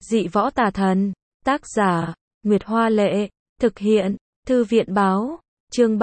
Dị võ tà thần. Tác giả, Nguyệt Hoa Lệ. Thực hiện, Thư viện Báo. Chương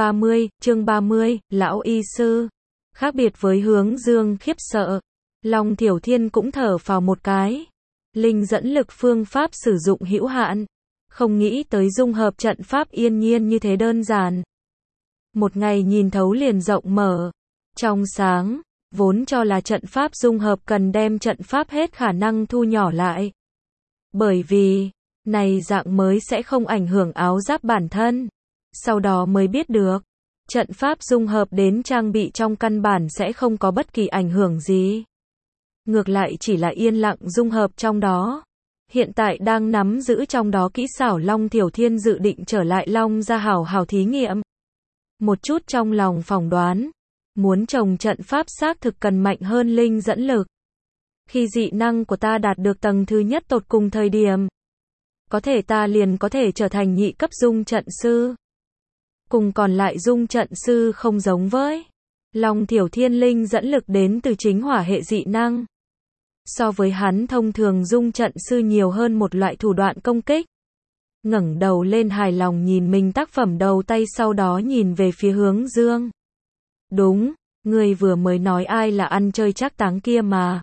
30, Lão Y Sư. Khác biệt với Hướng Dương khiếp sợ, Long Thiểu Thiên cũng thở phào một cái. Linh dẫn lực phương pháp sử dụng hữu hạn. Không nghĩ tới dung hợp trận pháp yên nhiên như thế đơn giản. Một ngày nhìn thấu liền rộng mở, trong sáng, vốn cho là trận pháp dung hợp cần đem trận pháp hết khả năng thu nhỏ lại. Bởi vì, này dạng mới sẽ không ảnh hưởng áo giáp bản thân. Sau đó mới biết được, trận pháp dung hợp đến trang bị trong căn bản sẽ không có bất kỳ ảnh hưởng gì. Ngược lại chỉ là yên lặng dung hợp trong đó. Hiện tại đang nắm giữ trong đó kỹ xảo Long Thiểu Thiên dự định trở lại Long gia hảo hảo thí nghiệm. Một chút trong lòng phỏng đoán, muốn trồng trận pháp xác thực cần mạnh hơn linh dẫn lực. Khi dị năng của ta đạt được tầng thứ nhất tột cùng thời điểm, có thể ta liền có thể trở thành nhị cấp dung trận sư. Cùng còn lại dung trận sư không giống với Long Thiểu Thiên linh dẫn lực đến từ chính hỏa hệ dị năng. So với hắn thông thường dung trận sư nhiều hơn một loại thủ đoạn công kích. Ngẩng đầu lên hài lòng nhìn mình tác phẩm đầu tay, sau đó nhìn về phía Hướng Dương. Đúng, người vừa mới nói ai là ăn chơi trác táng kia mà.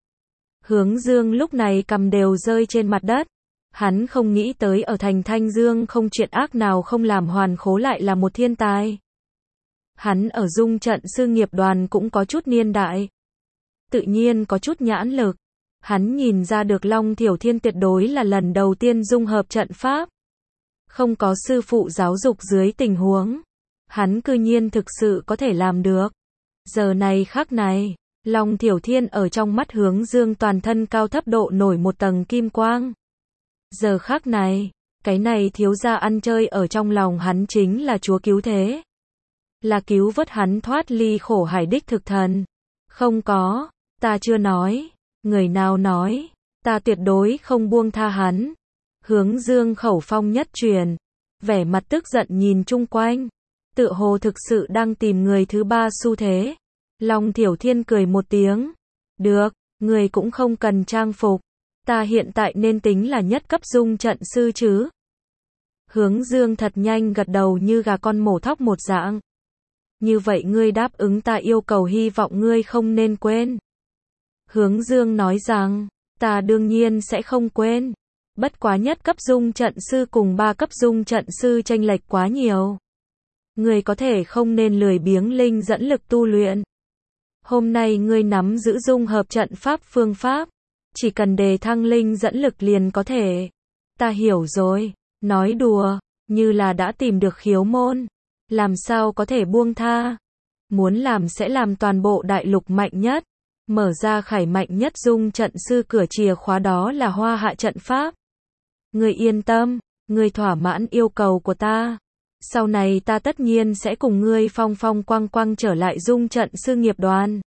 Hướng Dương lúc này cầm đều rơi trên mặt đất. Hắn không nghĩ tới ở thành Thanh Dương không chuyện ác nào không làm, Hoàn Khố lại là một thiên tài. Hắn ở dung trận sư nghiệp đoàn cũng có chút niên đại. Tự nhiên có chút nhãn lực. Hắn nhìn ra được Long Thiểu Thiên tuyệt đối là lần đầu tiên dung hợp trận pháp. Không có sư phụ giáo dục dưới tình huống, hắn cư nhiên thực sự có thể làm được. Giờ này khắc này, Long Thiểu Thiên ở trong mắt Hướng Dương toàn thân cao thấp độ nổi một tầng kim quang. Giờ khắc này, cái này thiếu gia ăn chơi ở trong lòng hắn chính là chúa cứu thế. Là cứu vớt hắn thoát ly khổ hải đích thực thần. Không có, ta chưa nói, người nào nói, ta tuyệt đối không buông tha hắn. Hướng Dương khẩu phong nhất truyền, vẻ mặt tức giận nhìn chung quanh, tựa hồ thực sự đang tìm người thứ ba xu thế. Long Thiểu Thiên cười một tiếng, được, người cũng không cần trang phục, ta hiện tại nên tính là nhất cấp dung trận sư chứ. Hướng Dương thật nhanh gật đầu như gà con mổ thóc một dạng. Như vậy ngươi đáp ứng ta yêu cầu, hy vọng ngươi không nên quên. Hướng Dương nói rằng, ta đương nhiên sẽ không quên. Bất quá nhất cấp dung trận sư cùng 3 cấp dung trận sư chênh lệch quá nhiều. Ngươi có thể không nên lười biếng linh dẫn lực tu luyện. Hôm nay ngươi nắm giữ dung hợp trận pháp phương pháp, chỉ cần đề thăng linh dẫn lực liền có thể. Ta hiểu rồi, nói đùa, như là đã tìm được khiếu môn, làm sao có thể buông tha. Muốn làm sẽ làm toàn bộ đại lục mạnh nhất, mở ra khải mạnh nhất dung trận sư cửa chìa khóa đó là Hoa Hạ trận pháp. Ngươi yên tâm, ngươi thỏa mãn yêu cầu của ta. Sau này ta tất nhiên sẽ cùng ngươi phong phong quang quang trở lại dung trận sư nghiệp đoàn.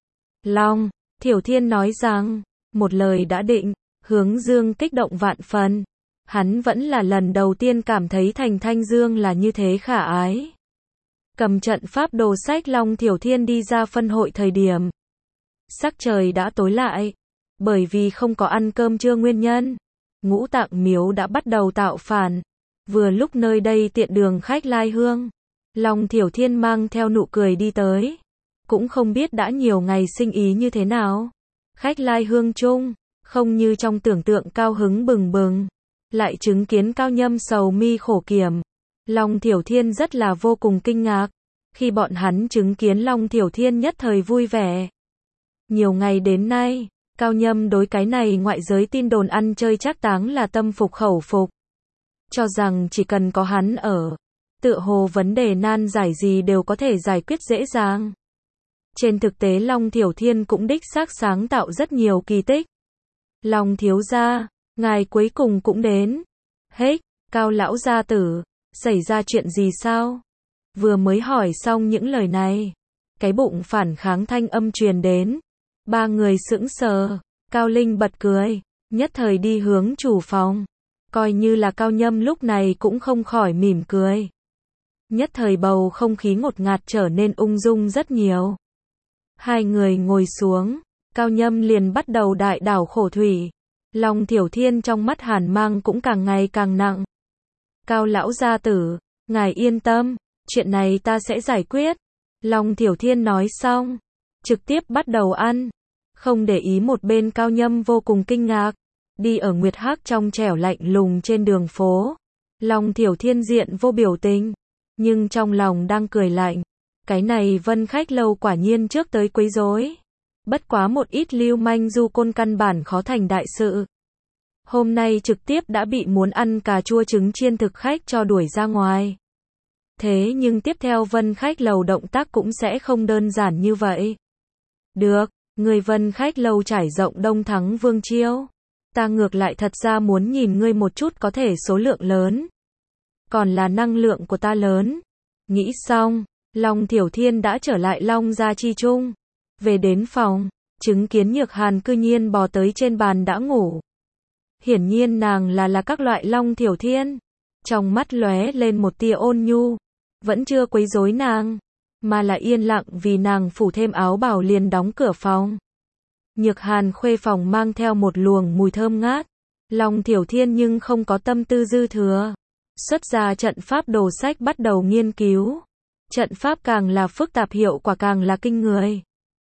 Long Thiểu Thiên nói rằng, một lời đã định. Hướng Dương kích động vạn phần. Hắn vẫn là lần đầu tiên cảm thấy thành Thanh Dương là như thế khả ái. Cầm trận pháp đồ sách Long Thiểu Thiên đi ra phân hội thời điểm, sắc trời đã tối lại. Bởi vì không có ăn cơm trưa nguyên nhân, Ngũ Tạng Miếu đã bắt đầu tạo phản. Vừa lúc nơi đây tiện đường khách lai hương, Long Thiểu Thiên mang theo nụ cười đi tới. Cũng không biết đã nhiều ngày sinh ý như thế nào. Khách lai hương chung, không như trong tưởng tượng cao hứng bừng bừng, lại chứng kiến Cao Nhâm sầu mi khổ kiểm. Long Thiểu Thiên rất là vô cùng kinh ngạc. Khi bọn hắn chứng kiến Long Thiểu Thiên nhất thời vui vẻ. Nhiều ngày đến nay, Cao Nhâm đối cái này ngoại giới tin đồn ăn chơi trác táng là tâm phục khẩu phục. Cho rằng chỉ cần có hắn ở, tựa hồ vấn đề nan giải gì đều có thể giải quyết dễ dàng. Trên thực tế Long Thiểu Thiên cũng đích xác sáng tạo rất nhiều kỳ tích. Long thiếu gia, ngài cuối cùng cũng đến. Hết, Cao lão gia tử, xảy ra chuyện gì sao? Vừa mới hỏi xong những lời này, cái bụng phản kháng thanh âm truyền đến. Ba người sững sờ, Cao Linh bật cười, nhất thời đi hướng chủ phòng. Coi như là Cao Nhâm lúc này cũng không khỏi mỉm cười. Nhất thời bầu không khí ngột ngạt trở nên ung dung rất nhiều. Hai người ngồi xuống, Cao Nhâm liền bắt đầu đại đảo khổ thủy. Long Thiểu Thiên trong mắt hàn mang cũng càng ngày càng nặng. Cao lão gia tử, ngài yên tâm, chuyện này ta sẽ giải quyết. Long Thiểu Thiên nói xong, trực tiếp bắt đầu ăn, không để ý một bên Cao Nhâm vô cùng kinh ngạc. Đi ở Nguyệt Hắc trong trẻo lạnh lùng trên đường phố, Long Thiểu Thiên diện vô biểu tình, nhưng trong lòng đang cười lạnh. Cái này Vân Khách Lâu quả nhiên trước tới quấy rối. Bất quá một ít lưu manh du côn căn bản khó thành đại sự. Hôm nay trực tiếp đã bị muốn ăn cà chua trứng chiên thực khách cho đuổi ra ngoài. Thế nhưng tiếp theo Vân Khách Lầu động tác cũng sẽ không đơn giản như vậy. Được, người Vân Khách Lầu trải rộng Đông Thắng Vương Chiêu. Ta ngược lại thật ra muốn nhìn ngươi một chút có thể số lượng lớn. Còn là năng lượng của ta lớn. Nghĩ xong, Long Thiểu Thiên đã trở lại Long Gia Chi Trung. Về đến phòng, chứng kiến Nhược Hàn cư nhiên bò tới trên bàn đã ngủ. Hiển nhiên nàng là các loại Long Thiểu Thiên. Trong mắt lóe lên một tia ôn nhu. Vẫn chưa quấy rối nàng, mà là yên lặng vì nàng phủ thêm áo bào liền đóng cửa phòng. Nhược Hàn khuê phòng mang theo một luồng mùi thơm ngát. Long Thiểu Thiên nhưng không có tâm tư dư thừa. Xuất ra trận pháp đồ sách bắt đầu nghiên cứu. Trận pháp càng là phức tạp hiệu quả càng là kinh người.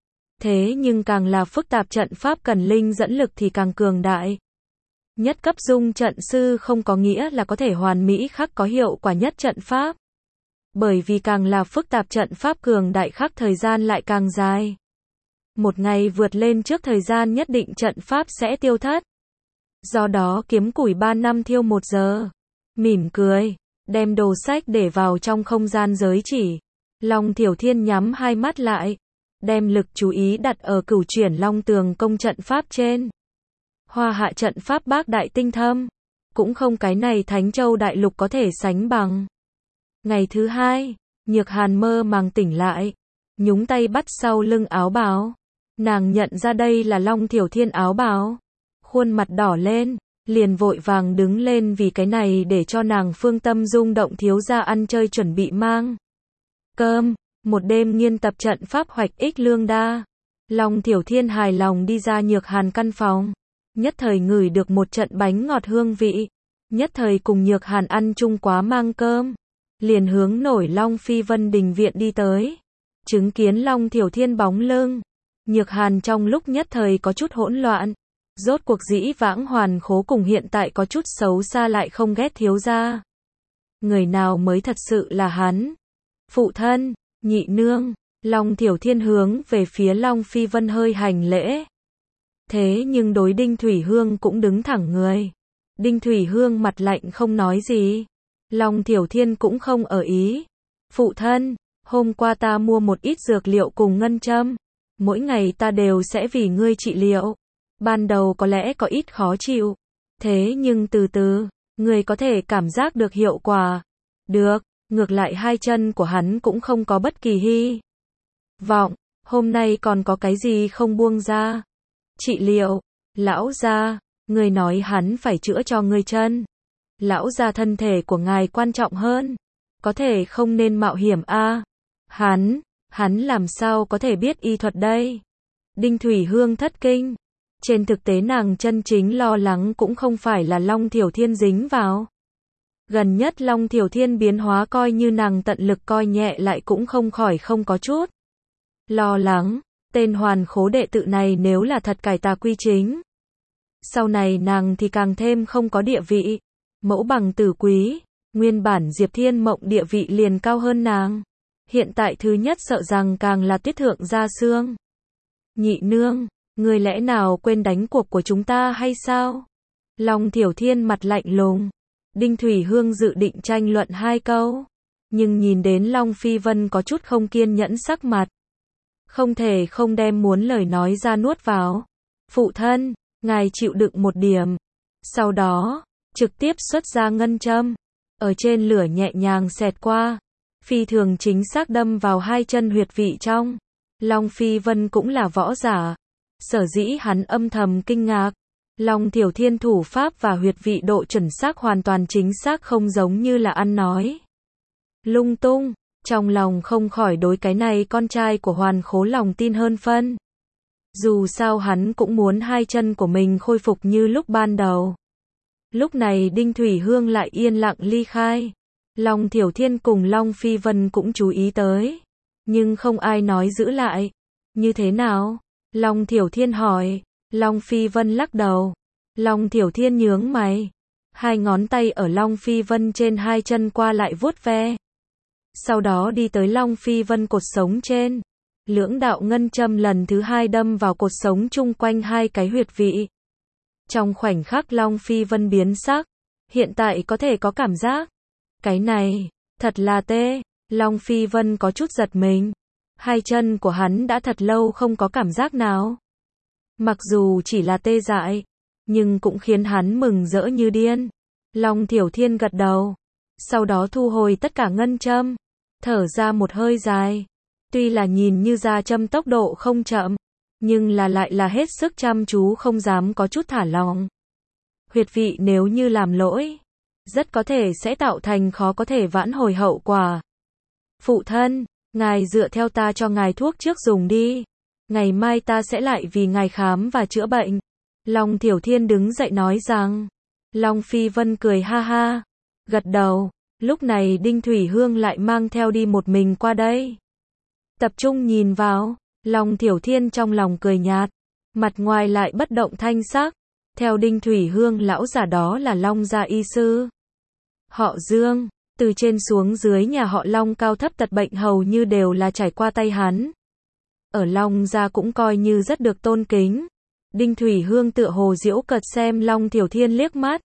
Thế nhưng càng là phức tạp trận pháp cần linh dẫn lực thì càng cường đại. Nhất cấp dung trận sư không có nghĩa là có thể hoàn mỹ khắc có hiệu quả nhất trận pháp. Bởi vì càng là phức tạp trận pháp cường đại khắc thời gian lại càng dài. Một ngày vượt lên trước thời gian nhất định trận pháp sẽ tiêu thất. Do đó kiếm củi 3 năm thiêu 1 giờ. Mỉm cười, đem đồ sách để vào trong không gian giới chỉ. Long Thiểu Thiên nhắm hai mắt lại, đem lực chú ý đặt ở cửu chuyển long tường công trận pháp trên. Hoa hạ trận pháp bác đại tinh thâm, cũng không cái này Thánh Châu đại lục có thể sánh bằng. Ngày thứ hai, Nhược Hàn mơ màng tỉnh lại, nhúng tay bắt sau lưng áo bào. Nàng nhận ra đây là Long Thiểu Thiên áo bào, khuôn mặt đỏ lên, liền vội vàng đứng lên vì cái này để cho nàng phương tâm rung động thiếu gia ăn chơi chuẩn bị mang cơm, một đêm nghiên tập trận pháp hoạch ích lương đa. Long Thiểu Thiên hài lòng đi ra Nhược Hàn căn phòng, nhất thời ngửi được một trận bánh ngọt hương vị, nhất thời cùng Nhược Hàn ăn chung quá mang cơm, liền hướng nổi Long Phi Vân đình viện đi tới. Chứng kiến Long Thiểu Thiên bóng lưng, Nhược Hàn trong lúc nhất thời có chút hỗn loạn. Rốt cuộc dĩ vãng hoàn khố cùng hiện tại có chút xấu xa lại không ghét thiếu gia. Người nào mới thật sự là hắn? Phụ thân, nhị nương. Long Thiểu Thiên hướng về phía Long Phi Vân hơi hành lễ. Thế nhưng đối Đinh Thủy Hương cũng đứng thẳng người. Đinh Thủy Hương mặt lạnh không nói gì. Long Thiểu Thiên cũng không ở ý. Phụ thân, hôm qua ta mua một ít dược liệu cùng ngân châm. Mỗi ngày ta đều sẽ vì ngươi trị liệu. Ban đầu có lẽ có ít khó chịu. Thế nhưng từ từ, ngươi có thể cảm giác được hiệu quả. Được, ngược lại hai chân của hắn cũng không có bất kỳ hy vọng. Hôm nay còn có cái gì không buông ra? Trị liệu. Lão gia, ngươi nói hắn phải chữa cho ngươi chân. Lão gia thân thể của ngài quan trọng hơn. Có thể không nên mạo hiểm a. Hắn làm sao có thể biết y thuật đây? Đinh Thủy Hương thất kinh. Trên thực tế nàng chân chính lo lắng cũng không phải là Long Thiểu Thiên dính vào. Gần nhất Long Thiểu Thiên biến hóa coi như nàng tận lực coi nhẹ lại cũng không khỏi không có chút lo lắng. Tên hoàn khố đệ tự này nếu là thật cải tà quy chính, sau này nàng thì càng thêm không có địa vị. Mẫu bằng tử quý, nguyên bản Diệp Thiên Mộng địa vị liền cao hơn nàng. Hiện tại thứ nhất sợ rằng càng là Tuyết Thượng Gia Xương. Nhị nương, ngươi lẽ nào quên đánh cuộc của chúng ta hay sao? Long Thiểu Thiên mặt lạnh lùng. Đinh Thủy Hương dự định tranh luận hai câu, nhưng nhìn đến Long Phi Vân có chút không kiên nhẫn sắc mặt, không thể không đem muốn lời nói ra nuốt vào. Phụ thân, ngài chịu đựng một điểm. Sau đó, trực tiếp xuất ra ngân châm, ở trên lửa nhẹ nhàng xẹt qua, phi thường chính xác đâm vào hai chân huyệt vị trong. Long Phi Vân cũng là võ giả, sở dĩ hắn âm thầm kinh ngạc. Long Thiểu Thiên thủ pháp và huyệt vị độ chuẩn xác hoàn toàn chính xác không giống như là ăn nói lung tung, trong lòng không khỏi đối cái này con trai của hoàn khố lòng tin hơn phân. Dù sao hắn cũng muốn hai chân của mình khôi phục như lúc ban đầu. Lúc này Đinh Thủy Hương lại yên lặng ly khai. Long Thiểu Thiên cùng Long Phi Vân cũng chú ý tới. Nhưng không ai nói giữ lại. Như thế nào? Long Thiểu Thiên hỏi. Long Phi Vân lắc đầu. Long Thiểu Thiên nhướng mày. Hai ngón tay ở Long Phi Vân trên hai chân qua lại vuốt ve. Sau đó đi tới Long Phi Vân cột sống trên. Lưỡng đạo ngân châm lần thứ hai đâm vào cột sống chung quanh hai cái huyệt vị. Trong khoảnh khắc Long Phi Vân biến sắc. Hiện tại có thể có cảm giác. Cái này, thật là tê. Long Phi Vân có chút giật mình. Hai chân của hắn đã thật lâu không có cảm giác nào. Mặc dù chỉ là tê dại, nhưng cũng khiến hắn mừng rỡ như điên. Long Thiểu Thiên gật đầu. Sau đó thu hồi tất cả ngân châm. Thở ra một hơi dài. Tuy là nhìn như ra châm tốc độ không chậm, nhưng lại là hết sức chăm chú không dám có chút thả lỏng. Huyệt vị nếu như làm lỗi, rất có thể sẽ tạo thành khó có thể vãn hồi hậu quả. Phụ thân, ngài dựa theo ta cho ngài thuốc trước dùng đi. Ngày mai ta sẽ lại vì ngài khám và chữa bệnh. Long Thiểu Thiên đứng dậy nói rằng. Long Phi Vân cười ha ha, gật đầu. Lúc này Đinh Thủy Hương lại mang theo đi một mình qua đây. Tập trung nhìn vào, Long Thiểu Thiên trong lòng cười nhạt, mặt ngoài lại bất động thanh sắc. Theo Đinh Thủy Hương lão giả đó là Long gia y sư. Họ Dương, từ trên xuống dưới nhà họ Long cao thấp tật bệnh hầu như đều là trải qua tay hắn. Ở Long gia cũng coi như rất được tôn kính. Đinh Thủy Hương tựa hồ giễu cợt xem Long Thiểu Thiên liếc mắt.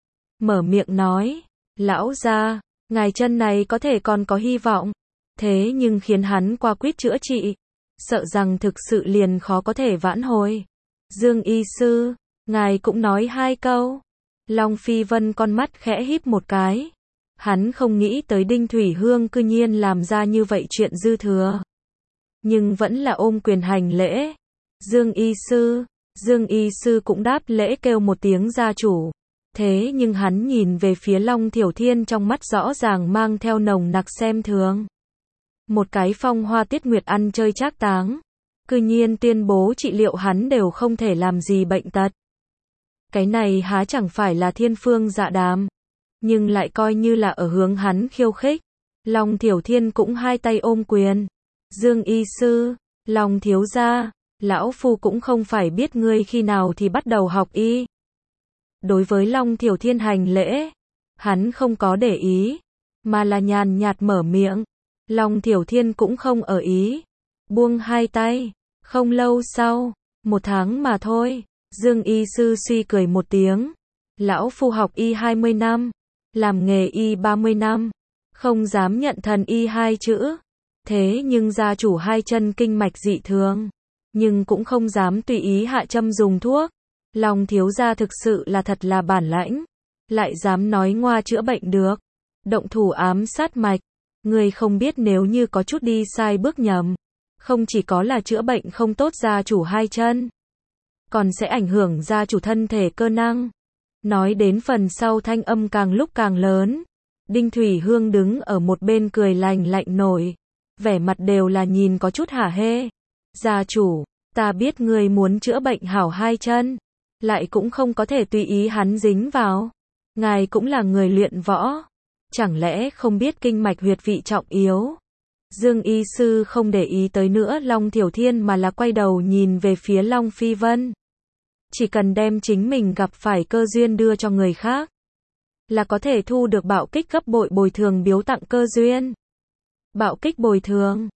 Mở miệng nói, lão gia, ngài chân này có thể còn có hy vọng. Thế nhưng khiến hắn qua quýt chữa trị, sợ rằng thực sự liền khó có thể vãn hồi. Dương y sư, ngài cũng nói hai câu. Long Phi Vân con mắt khẽ híp một cái. Hắn không nghĩ tới Đinh Thủy Hương cư nhiên làm ra như vậy chuyện dư thừa. Nhưng vẫn là ôm quyền hành lễ. Dương y sư cũng đáp lễ kêu một tiếng gia chủ. Thế nhưng hắn nhìn về phía Long Thiểu Thiên trong mắt rõ ràng mang theo nồng nặc xem thường. Một cái phong hoa tiết nguyệt ăn chơi trác táng, cư nhiên tuyên bố trị liệu hắn đều không thể làm gì bệnh tật. Cái này há chẳng phải là thiên phương dạ đàm, nhưng lại coi như là ở hướng hắn khiêu khích. Long Thiểu Thiên cũng hai tay ôm quyền. Dương y sư, Long thiếu gia, lão phu cũng không phải biết ngươi khi nào thì bắt đầu học y. Đối với Long Thiểu Thiên hành lễ, hắn không có để ý, mà là nhàn nhạt mở miệng. Long Thiểu Thiên cũng không ở ý, buông hai tay. Không lâu sau, 1 tháng mà thôi, Dương y sư suy cười một tiếng. Lão phu học y 20 năm, làm nghề y 30 năm, không dám nhận thần y hai chữ. Thế nhưng gia chủ hai chân kinh mạch dị thường, nhưng cũng không dám tùy ý hạ châm dùng thuốc. Long thiếu gia thực sự là thật là bản lãnh, lại dám nói ngoa chữa bệnh được, động thủ ám sát mạch. Người không biết nếu như có chút đi sai bước nhầm, không chỉ có là chữa bệnh không tốt gia chủ hai chân, còn sẽ ảnh hưởng gia chủ thân thể cơ năng. Nói đến phần sau thanh âm càng lúc càng lớn. Đinh Thủy Hương đứng ở một bên cười lạnh nổi, vẻ mặt đều là nhìn có chút hả hê. Gia chủ, ta biết người muốn chữa bệnh hảo hai chân, lại cũng không có thể tùy ý hắn dính vào. Ngài cũng là người luyện võ, chẳng lẽ không biết kinh mạch huyệt vị trọng yếu? Dương y sư không để ý tới nữa Long Thiểu Thiên mà là quay đầu nhìn về phía Long Phi Vân. Chỉ cần đem chính mình gặp phải cơ duyên đưa cho người khác, là có thể thu được bạo kích gấp bội bồi thường biếu tặng cơ duyên. Bạo kích bồi thường,